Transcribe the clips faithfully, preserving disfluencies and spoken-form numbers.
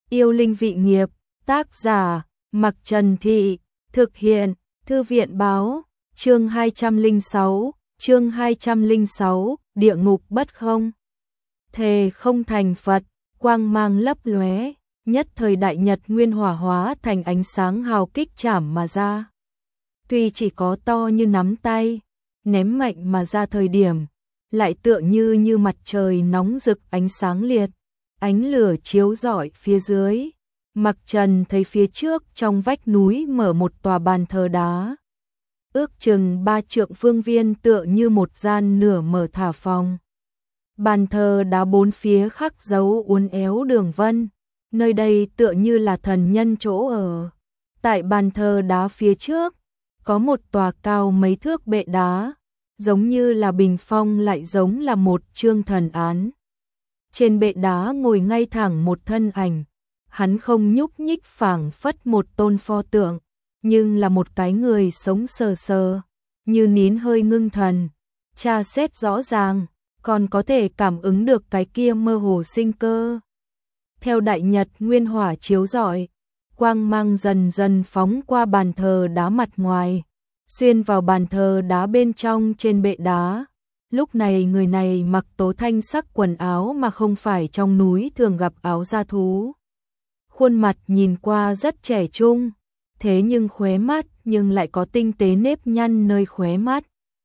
Yêu linh vị nghiệp, tác giả, Mặc Trần Thị, thực hiện, Thư viện báo, chương hai trăm lẻ sáu, chương hai trăm lẻ sáu, địa ngục bất không. Thề không thành Phật, quang mang lấp lóe, nhất thời đại nhật nguyên hỏa hóa thành ánh sáng hào kích chảm mà ra. Tuy chỉ có to như nắm tay, ném mạnh mà ra thời điểm, lại tựa như như mặt trời nóng rực ánh sáng liệt, ánh lửa chiếu rọi phía dưới. Mặc Trần thấy phía trước trong vách núi mở một tòa bàn thờ đá, ước chừng ba trượng phương viên tựa như một gian nửa mở thả phòng. Bàn thờ đá bốn phía khắc dấu uốn éo đường vân, nơi đây tựa như là thần nhân chỗ ở. Tại bàn thờ đá phía trước, có một tòa cao mấy thước bệ đá, giống như là bình phong lại giống là một chương thần án. Trên bệ đá ngồi ngay thẳng một thân ảnh, hắn không nhúc nhích phảng phất một tôn pho tượng, nhưng là một cái người sống sờ sờ, như nín hơi ngưng thần, tra xét rõ ràng, còn có thể cảm ứng được cái kia mơ hồ sinh cơ. Theo đại nhật nguyên hỏa chiếu rọi, quang mang dần dần phóng qua bàn thờ đá mặt ngoài, xuyên vào bàn thờ đá bên trong trên bệ đá. Lúc này người này mặc tố thanh sắc quần áo mà không phải trong núi thường gặp áo da thú. Khuôn mặt nhìn qua rất trẻ trung, thế nhưng khóe mắt nhưng lại có tinh tế nếp nhăn nơi khóe mắt.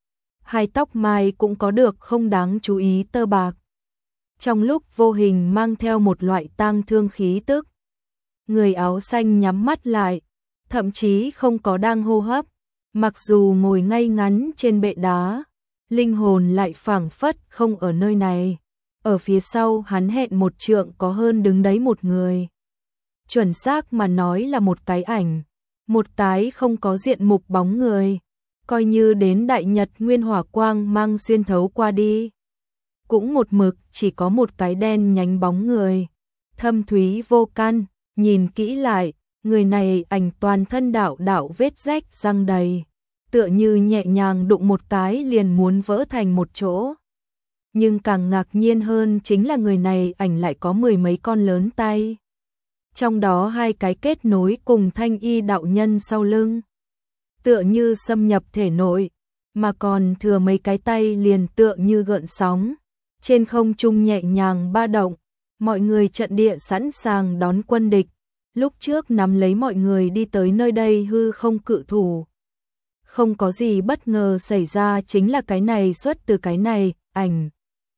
Hai tóc mai cũng có được không đáng chú ý tơ bạc. Trong lúc vô hình mang theo một loại tang thương khí tức. Người áo xanh nhắm mắt lại, thậm chí không có đang hô hấp, mặc dù ngồi ngay ngắn trên bệ đá, linh hồn lại phảng phất không ở nơi này. Ở phía sau hắn hẹn một trượng có hơn đứng đấy một người. Chuẩn xác mà nói là một cái ảnh, một cái không có diện mục bóng người, coi như đến đại nhật nguyên hỏa quang mang xuyên thấu qua đi. Cũng một mực chỉ có một cái đen nhánh bóng người, thâm thúy vô căn, nhìn kỹ lại, người này ảnh toàn thân đạo đạo vết rách răng đầy, tựa như nhẹ nhàng đụng một cái liền muốn vỡ thành một chỗ. Nhưng càng ngạc nhiên hơn chính là người này ảnh lại có mười mấy con lớn tay. Trong đó hai cái kết nối cùng thanh y đạo nhân sau lưng, tựa như xâm nhập thể nội, mà còn thừa mấy cái tay liền tựa như gợn sóng, trên không trung nhẹ nhàng ba động. Mọi người trận địa sẵn sàng đón quân địch, lúc trước nắm lấy mọi người đi tới nơi đây hư không cự thủ. Không có gì bất ngờ xảy ra, chính là cái này xuất từ cái này, ảnh.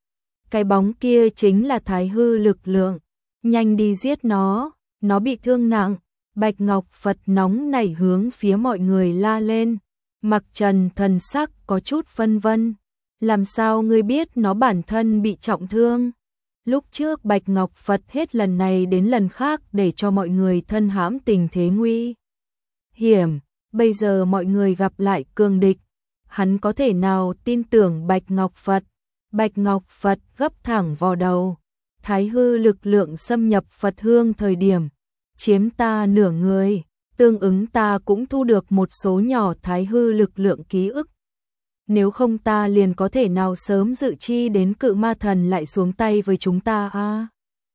Cái bóng kia chính là thái hư lực lượng, nhanh đi giết nó, nó bị thương nặng. Bạch Ngọc Phật nóng nảy hướng phía mọi người la lên. Mặc Trần thần sắc có chút phân vân, làm sao ngươi biết nó bản thân bị trọng thương? Lúc trước Bạch Ngọc Phật hết lần này đến lần khác để cho mọi người thân hãm tình thế nguy hiểm, bây giờ mọi người gặp lại cường địch, hắn có thể nào tin tưởng Bạch Ngọc Phật? Bạch Ngọc Phật gấp thẳng vào đầu, thái hư lực lượng xâm nhập Phật hương thời điểm, chiếm ta nửa người, tương ứng ta cũng thu được một số nhỏ thái hư lực lượng ký ức. Nếu không ta liền có thể nào sớm dự chi đến cự ma thần lại xuống tay với chúng ta a. À?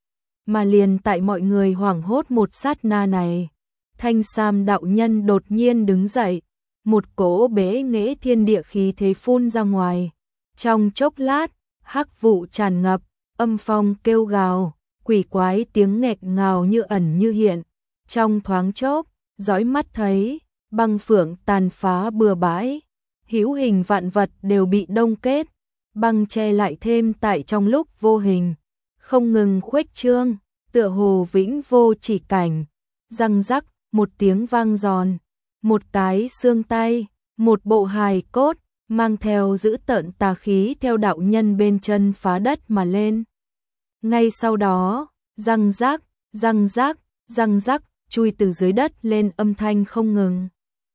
Mà liền tại mọi người hoảng hốt một sát na này, Thanh Sam đạo nhân đột nhiên đứng dậy, một cỗ bế nghệ thiên địa khí thế phun ra ngoài. Trong chốc lát, hắc vụ tràn ngập, âm phong kêu gào, quỷ quái tiếng nghẹt ngào như ẩn như hiện. Trong thoáng chốc, dõi mắt thấy, băng phượng tàn phá bừa bãi, hữu hình vạn vật đều bị đông kết, băng che lại thêm tại trong lúc vô hình, không ngừng khuếch trương, tựa hồ vĩnh vô chỉ cảnh. Răng rắc, một tiếng vang giòn, một cái xương tay, một bộ hài cốt, mang theo dữ tợn tà khí theo đạo nhân bên chân phá đất mà lên. Ngay sau đó, răng rác, răng rác, răng rác, chui từ dưới đất lên âm thanh không ngừng.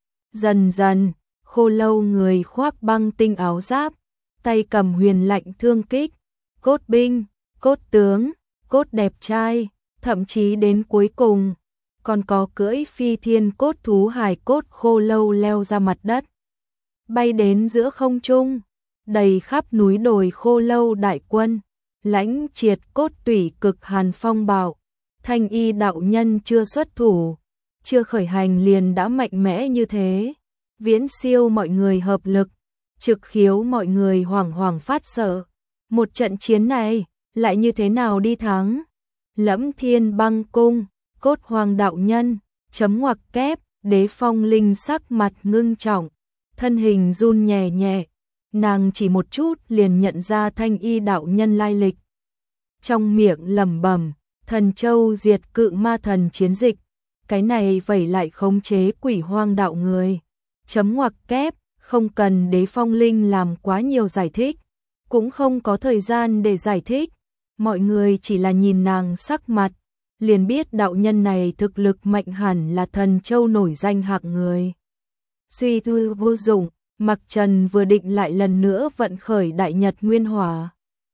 Dần dần, Khô Lâu người khoác băng tinh áo giáp, tay cầm huyền lạnh thương kích, cốt binh, cốt tướng, cốt đẹp trai, thậm chí đến cuối cùng, còn có cưỡi phi thiên cốt thú hài cốt Khô Lâu leo ra mặt đất, bay đến giữa không trung, đầy khắp núi đồi Khô Lâu đại quân, lãnh triệt cốt tủy cực hàn phong bạo, Thanh Y đạo nhân chưa xuất thủ, chưa khởi hành liền đã mạnh mẽ như thế, viễn siêu mọi người hợp lực, trực khiếu mọi người hoảng hoảng phát sợ. Một trận chiến này, lại như thế nào đi thắng? Lẫm Thiên Băng Cung, Cốt Hoàng đạo nhân, chấm ngoặc kép, Đế Phong Linh sắc mặt ngưng trọng, thân hình run nhẹ nhẹ, nàng chỉ một chút liền nhận ra Thanh Y đạo nhân lai lịch. Trong miệng lẩm bẩm, Thần Châu diệt cự ma thần chiến dịch, cái này vậy lại khống chế Quỷ Hoang đạo người. Chấm ngoặc kép, không cần Đế Phong Linh làm quá nhiều giải thích, cũng không có thời gian để giải thích, mọi người chỉ là nhìn nàng sắc mặt, liền biết đạo nhân này thực lực mạnh hẳn là Thần Châu nổi danh hạng người. Suy tư vô dụng, Mặc Trần vừa định lại lần nữa vận khởi Đại Nhật Nguyên Hỏa.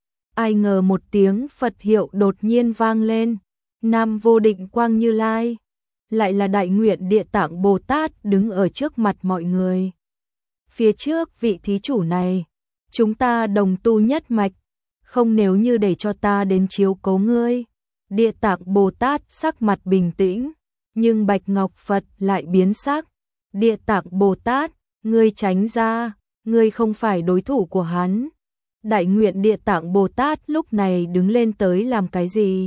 Ai ngờ một tiếng Phật hiệu đột nhiên vang lên, Nam Vô Định Quang Như Lai, lại là Đại Nguyện Địa Tạng Bồ Tát đứng ở trước mặt mọi người. Phía trước vị thí chủ này, chúng ta đồng tu nhất mạch, không nếu như để cho ta đến chiếu cố ngươi. Địa Tạng Bồ Tát sắc mặt bình tĩnh, nhưng Bạch Ngọc Phật lại biến sắc. Địa Tạng Bồ Tát, ngươi tránh ra, ngươi không phải đối thủ của hắn. Đại Nguyện Địa Tạng Bồ Tát lúc này đứng lên tới làm cái gì?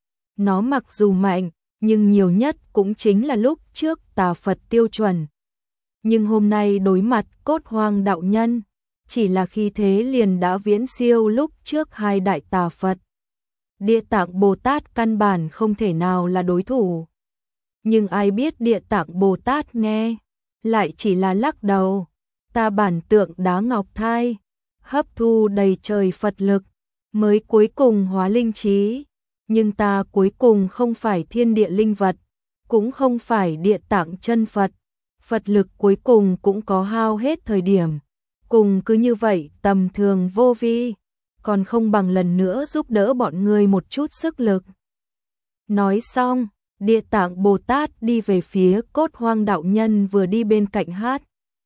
Nó mặc dù mạnh, nhưng nhiều nhất cũng chính là lúc trước tà Phật tiêu chuẩn. Nhưng hôm nay đối mặt Cốt Hoang đạo nhân, chỉ là khi thế liền đã viễn siêu lúc trước hai đại tà Phật. Địa Tạng Bồ Tát căn bản không thể nào là đối thủ. Nhưng ai biết Địa Tạng Bồ Tát nghe, lại chỉ là lắc đầu. Ta bản tượng đá ngọc thai, hấp thu đầy trời Phật lực, mới cuối cùng hóa linh trí. Nhưng ta cuối cùng không phải thiên địa linh vật, cũng không phải Địa Tạng chân Phật. Phật lực cuối cùng cũng có hao hết thời điểm. Cùng cứ như vậy tầm thường vô vi, còn không bằng lần nữa giúp đỡ bọn người một chút sức lực. Nói xong, Địa Tạng Bồ Tát đi về phía Cốt Hoang đạo nhân vừa đi bên cạnh hát.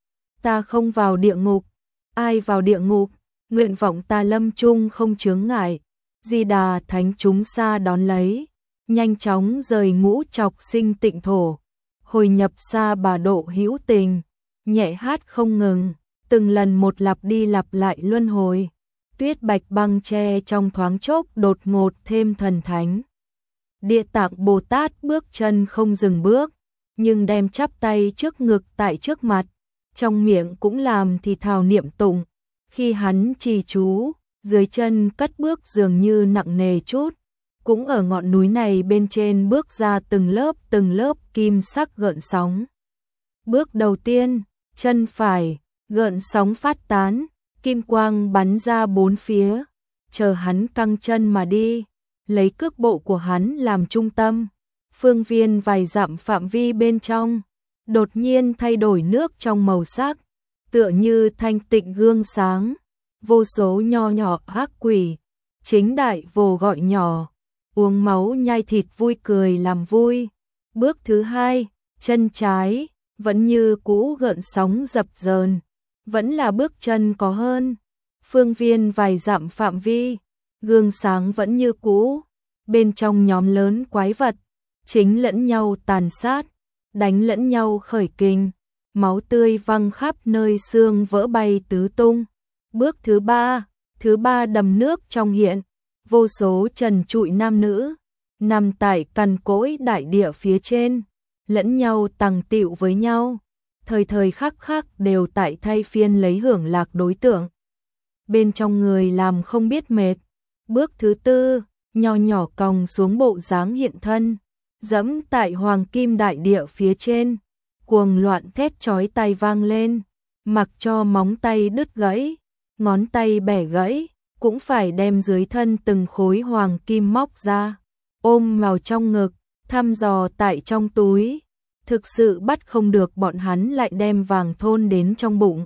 Ta không vào địa ngục, ai vào địa ngục, nguyện vọng ta lâm chung không chướng ngại. Di Đà Thánh chúng xa đón lấy, nhanh chóng rời ngũ trọc sinh tịnh thổ, hồi nhập xa bà độ hữu tình, nhẹ hát không ngừng, từng lần một lặp đi lặp lại luân hồi. Tuyết bạch băng che trong thoáng chốc đột ngột thêm thần thánh. Địa Tạng Bồ Tát bước chân không dừng bước, nhưng đem chắp tay trước ngực tại trước mặt, trong miệng cũng làm thì thào niệm tụng. Khi hắn trì chú, dưới chân cất bước dường như nặng nề chút, cũng ở ngọn núi này bên trên bước ra từng lớp từng lớp kim sắc gợn sóng. Bước đầu tiên, chân phải, gợn sóng phát tán, kim quang bắn ra bốn phía, chờ hắn căng chân mà đi, lấy cước bộ của hắn làm trung tâm, phương viên vài dặm phạm vi bên trong, đột nhiên thay đổi nước trong màu sắc, tựa như thanh tịnh gương sáng, vô số nho nhỏ ác quỷ, chính đại vồ gọi nhỏ, uống máu nhai thịt vui cười làm vui. Bước thứ hai, chân trái, vẫn như cũ gợn sóng dập dờn, vẫn là bước chân có hơn, phương viên vài dặm phạm vi, gương sáng vẫn như cũ, bên trong nhóm lớn quái vật, chính lẫn nhau tàn sát, đánh lẫn nhau khởi kình, máu tươi văng khắp nơi, xương vỡ bay tứ tung. Bước thứ ba, thứ ba đầm nước trong hiện, vô số trần trụi nam nữ, nằm tại cằn cỗi đại địa phía trên, lẫn nhau tằng tịu với nhau, thời thời khắc khắc đều tại thay phiên lấy hưởng lạc đối tượng. Bên trong người làm không biết mệt. Bước thứ tư, nho nhỏ còng xuống bộ dáng hiện thân, dẫm tại hoàng kim đại địa phía trên, cuồng loạn thét chói tai vang lên, mặc cho móng tay đứt gãy, ngón tay bẻ gãy, cũng phải đem dưới thân từng khối hoàng kim móc ra, ôm vào trong ngực, thăm dò tại trong túi, thực sự bắt không được bọn hắn lại đem vàng thôn đến trong bụng.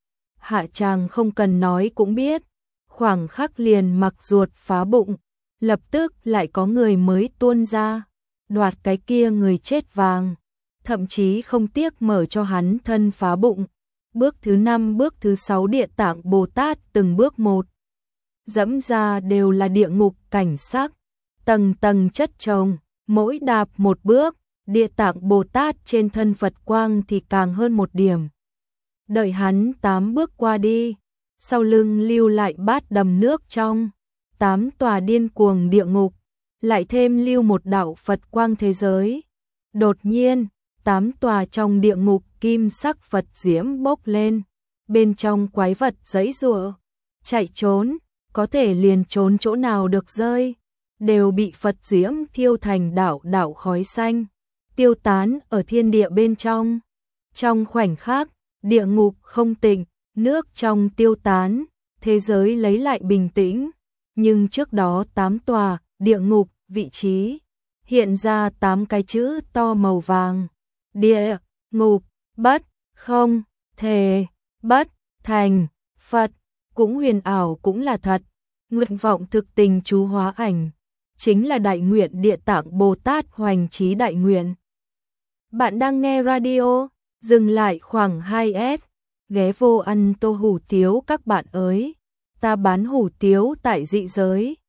Hạ tràng không cần nói cũng biết, khoảng khắc liền mặc ruột phá bụng, lập tức lại có người mới tuôn ra, đoạt cái kia người chết vàng, thậm chí không tiếc mở cho hắn thân phá bụng. Bước thứ năm, bước thứ sáu Địa Tạng Bồ Tát từng bước một, dẫm ra đều là địa ngục cảnh sắc, tầng tầng chất chồng, Mỗi đạp một bước, Địa Tạng Bồ Tát trên thân Phật quang thì càng hơn một điểm. Đợi hắn tám bước qua đi, sau lưng lưu lại bát đầm nước trong, tám tòa điên cuồng địa ngục, lại thêm lưu một đạo Phật quang thế giới. Đột nhiên, tám tòa trong địa ngục kim sắc Phật diễm bốc lên, bên trong quái vật giãy giụa, chạy trốn, có thể liền trốn chỗ nào được rơi, đều bị Phật diễm thiêu thành đạo đạo khói xanh, tiêu tán ở thiên địa bên trong. Trong khoảnh khắc, địa ngục không tịnh, nước trong tiêu tán, thế giới lấy lại bình tĩnh, nhưng trước đó tám tòa địa ngục vị trí hiện ra tám cái chữ to màu vàng: địa ngục bất không thể bất thành Phật. Cũng huyền ảo cũng là thật, nguyện vọng thực tình chú hóa ảnh, chính là đại nguyện Địa Tạng Bồ Tát hoành trí đại nguyện. Bạn đang nghe radio, dừng lại khoảng hai s, ghé vô ăn tô hủ tiếu các bạn ơi, ta bán hủ tiếu tại dị giới.